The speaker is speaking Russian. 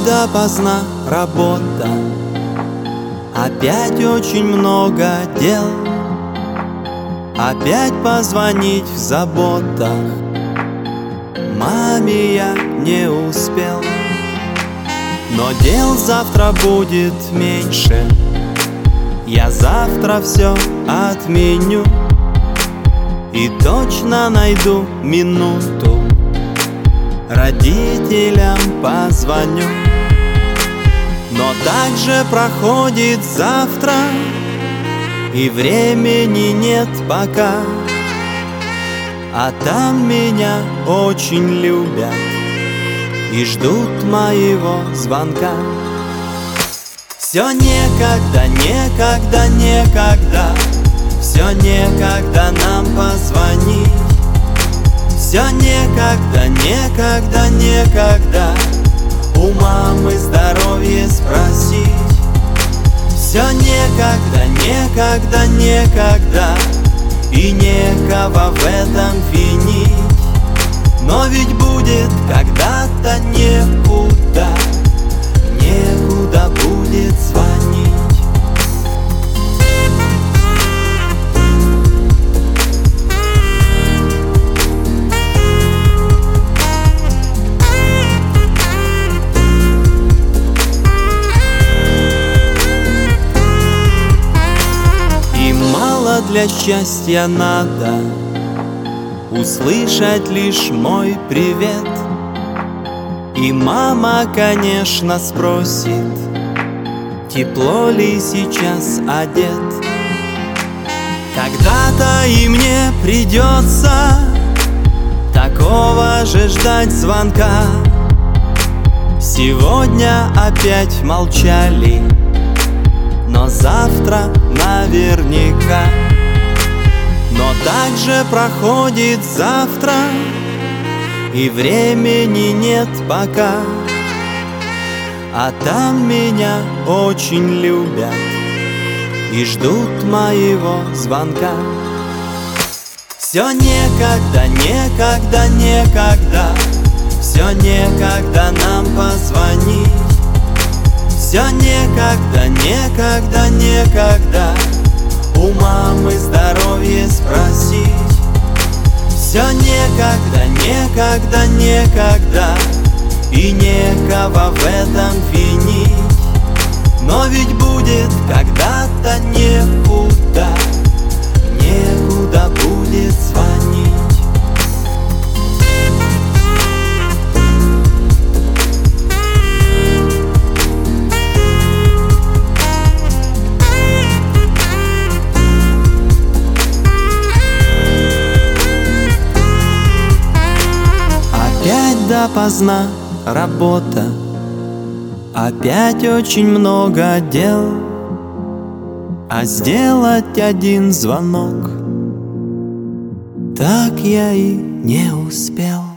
Опять допоздна работа, опять очень много дел, опять позвонить в заботах маме я не успел. Но дел завтра будет меньше, я завтра все отменю и точно найду минуту, родителям позвоню. Но также проходит завтра, и времени нет пока, а там меня очень любят и ждут моего звонка. Все некогда, некогда, некогда, все некогда нам позвонить. Все некогда, некогда, некогда у мамы здоровье спросить. Все некогда, некогда, некогда, и некого в этом винить. Но ведь будет когда-то некуда, некуда будет звонить. И мало для счастья надо услышать лишь мой привет. И мама, конечно, спросит, тепло ли сейчас одет. Когда-то и мне придется такого же ждать звонка. Сегодня опять молчали, но завтра наверняка. Но также проходит завтра, и времени нет пока, а там меня очень любят и ждут моего звонка. Все некогда, некогда, некогда, все некогда нам позвонить. Все некогда, некогда, некогда у мамы здоровье спросить. Все некогда, некогда, некогда, и некого в этом винить. Но ведь будет когда-то некуда, некуда будет звонить. Опять допоздна работа, опять очень много дел, а сделать один звонок так я и не успел.